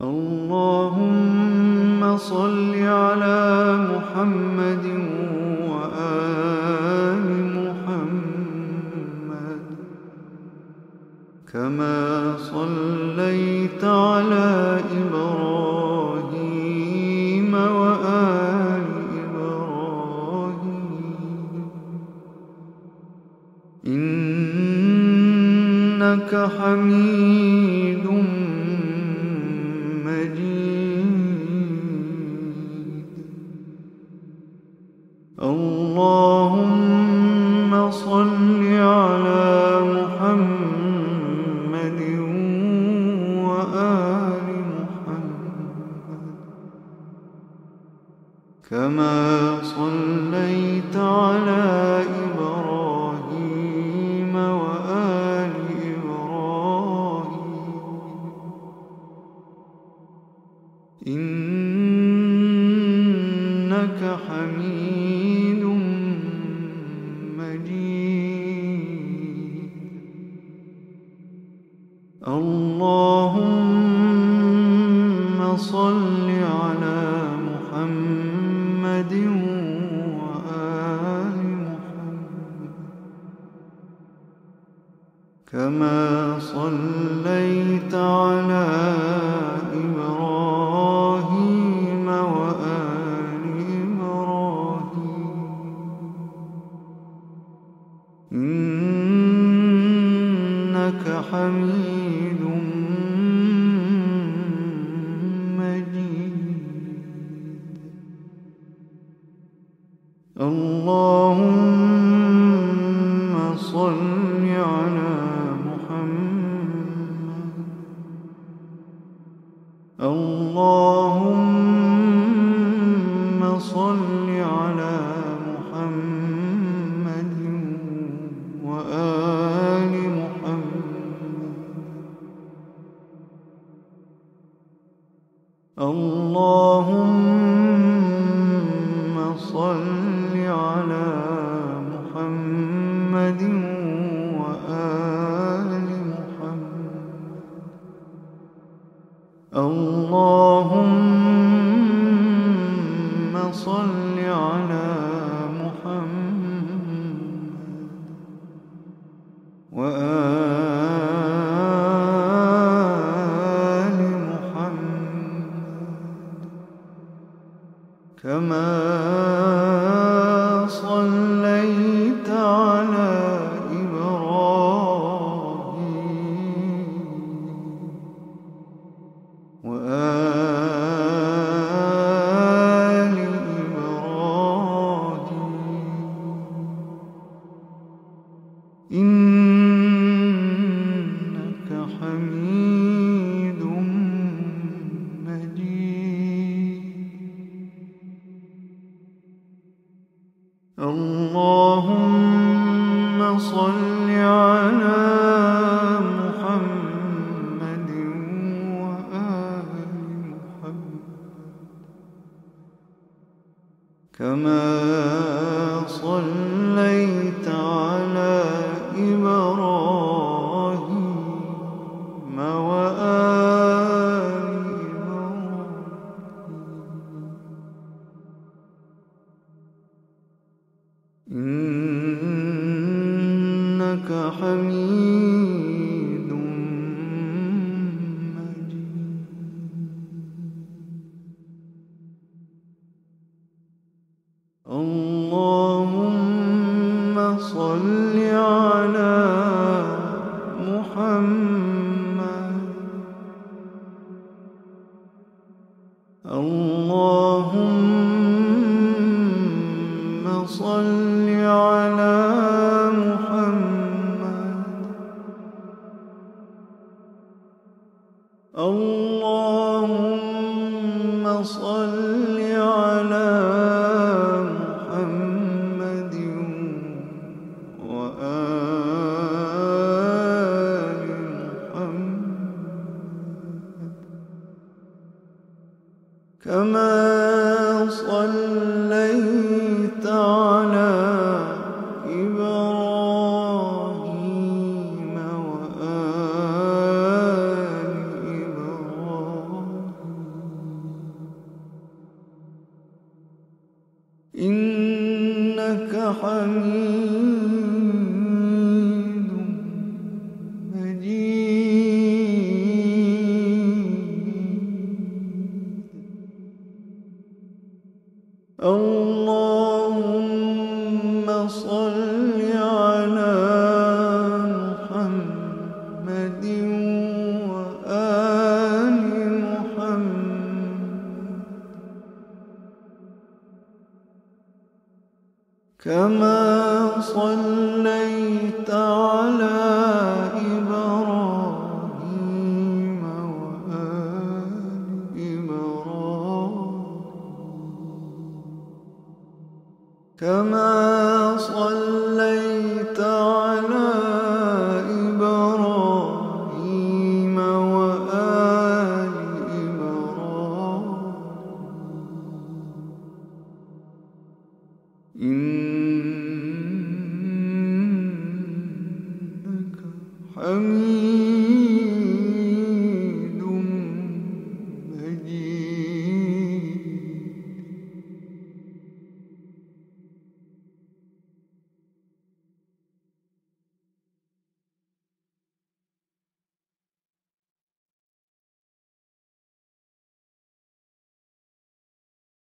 اللهم صل على محمد وآل محمد كما صليت على إبراهيم وآل إبراهيم إنك حميد مجيد. اللهم صل على محمد وآل محمد كما صليت على إبراهيم وآل إبراهيم إنك حميد مجيد. اللهم صل على محمد وآل محمد كما صليت على إبراهيم وآل إبراهيم إنك حميد مجيد. اللهم صل على محمد. اللهم صل على محمد وآل محمد. اللهم صل على محمد وآل محمد. اللهم صل على محمد وآل محمد كما صليت على إبراهيم وآل إبراهيم إنك حميد مجيد. اللهم صل على محمد وآل محمد كما صليت على إبراهيم وآل إبراهيم إنك حميد مجيد. اللهم صل على محمد. اللهم صل على محمد. اللهم صل على محمد وآل محمد كما صليت على إبراهيم وآل إبراهيم حميد مجيد اللهم صل على محمد وآل محمد كما صليت على إبراهيم وآل إبراهيم كما صليت على إبراهيم وآل إبراهيم